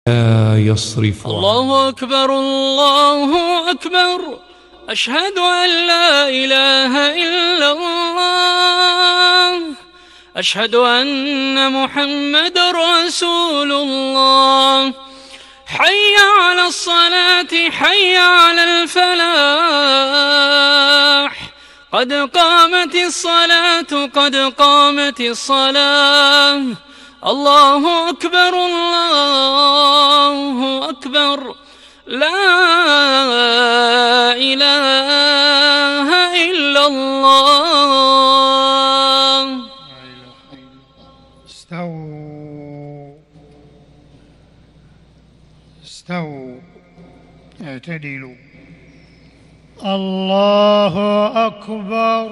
يصرف الله أكبر الله أكبر، أشهد أن لا إله إلا الله، أشهد أن محمد رسول الله. حي على الصلاة حي على الفلاح، قد قامت الصلاة قد قامت الصلاة. الله أكبر الله أكبر، لا إله إلا الله. استووا اعتدلوا. الله أكبر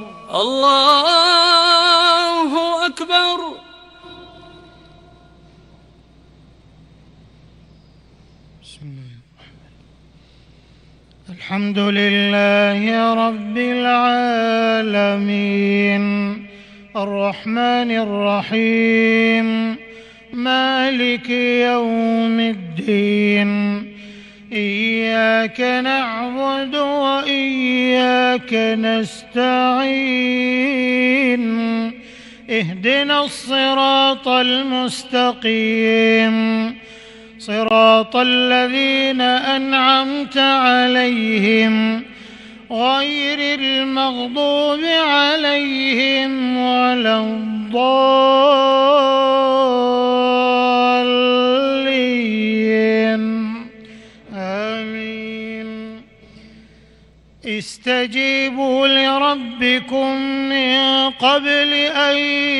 الله أكبر. بسم الله الحمد لله رب العالمين، الرحمن الرحيم، مالك يوم الدين، إياك نعبد وإياك نستعين، اهدنا الصراط المستقيم، صراط الذين أنعمت عليهم غير المغضوب عليهم ولا الضالين، آمين. استجيبوا لربكم من قبل أن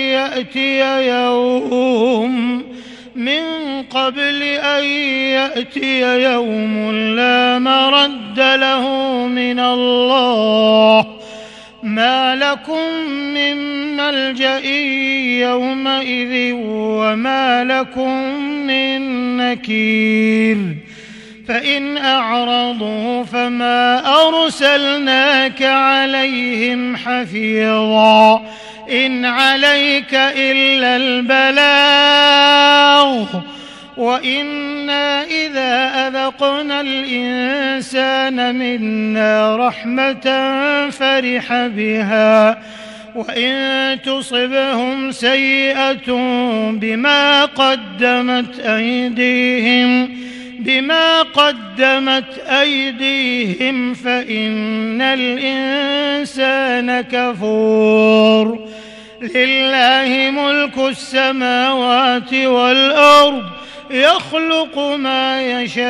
يأتي يوم لا مرد له من الله، ما لكم من ملجأ يومئذ وما لكم من نكير. فإن أعرضوا فما أرسلناك عليهم حفيظا، إن عليك إلا البلاغ، وإنا إذا أذقنا الإنسان منا رحمة فرح بها، وإن تصبهم سيئة بما قدمت أيديهم فإن الإنسان كفور. لله ملك السماوات والأرض، يخلق ما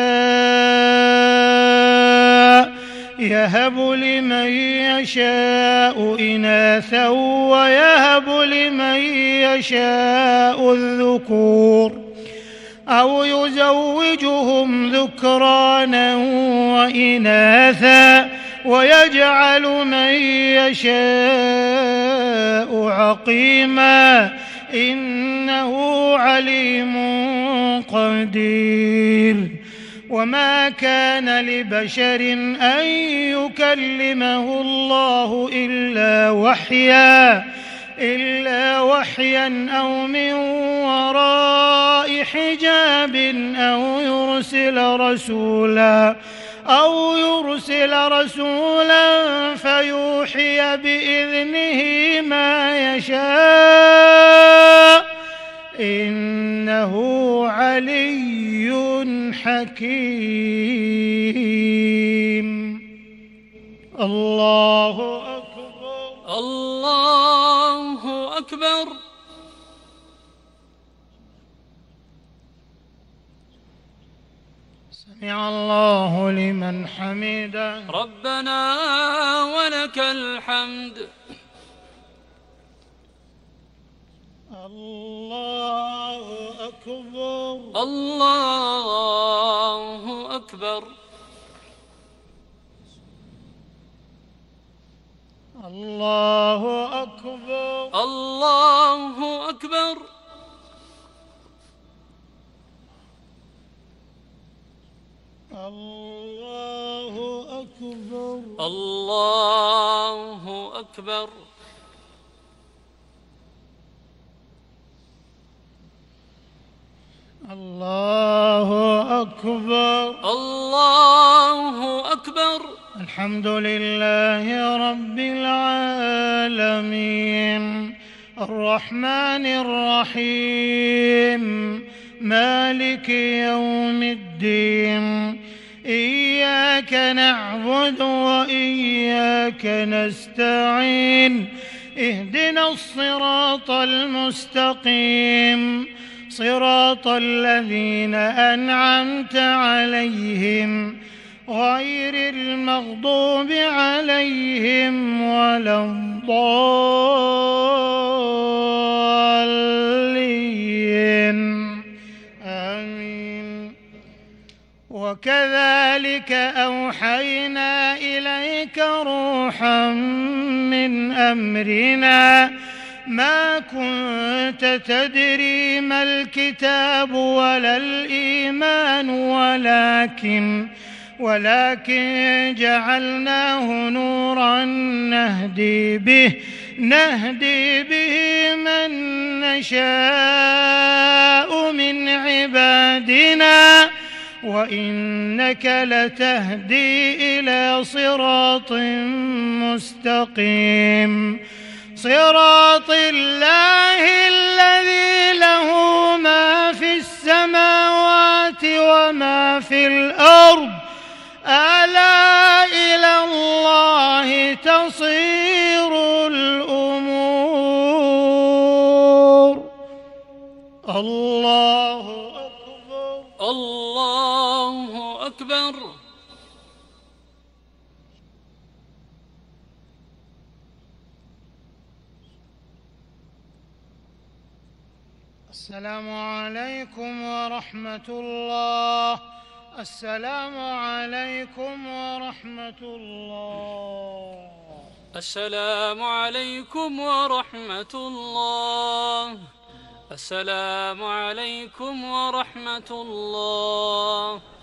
يشاء، يهب لمن يشاء إناثا ويهب لمن يشاء الذكور، أو يزوجهم ذكرانا وإناثا ويجعل من يشاء عقيما، إنه عليم قدير. وما كان لبشر أن يكلمه الله إلا وحيا أو من وراء حجاب، أو يرسل رسولا فيوحي بإذنه ما يشاء، إنه علي حكيم. الله أكبر الله أكبر. سمع الله لمن حمده، ربنا ولك الحمد. الله أكبر الله أكبر. الله أكبر الله أكبر. الله أكبر الله أكبر. الله أكبر الله أكبر. الحمد لله رب العالمين الرحمن الرحيم مالك يوم الدين إياك نعبد وإياك نستعين اهدنا الصراط المستقيم صراط الذين أنعمت عليهم غير المغضوب عليهم ولا الضالين آمين. وكذلك أوحينا إليك روحا من أمرنا ما كنت تدري ما الكتاب ولا الإيمان ولكن جعلناه نورا نهدي به من نشاء من عبادنا وإنك لتهدي إلى صراط مستقيم صراط الله الذي له ما في السماوات وما في الأرض ألا إلى الله تصير الأمور. الله أكبر الله أكبر. السلام عليكم ورحمة الله. السلام عليكم ورحمة الله. السلام عليكم ورحمة الله. السلام عليكم ورحمة الله.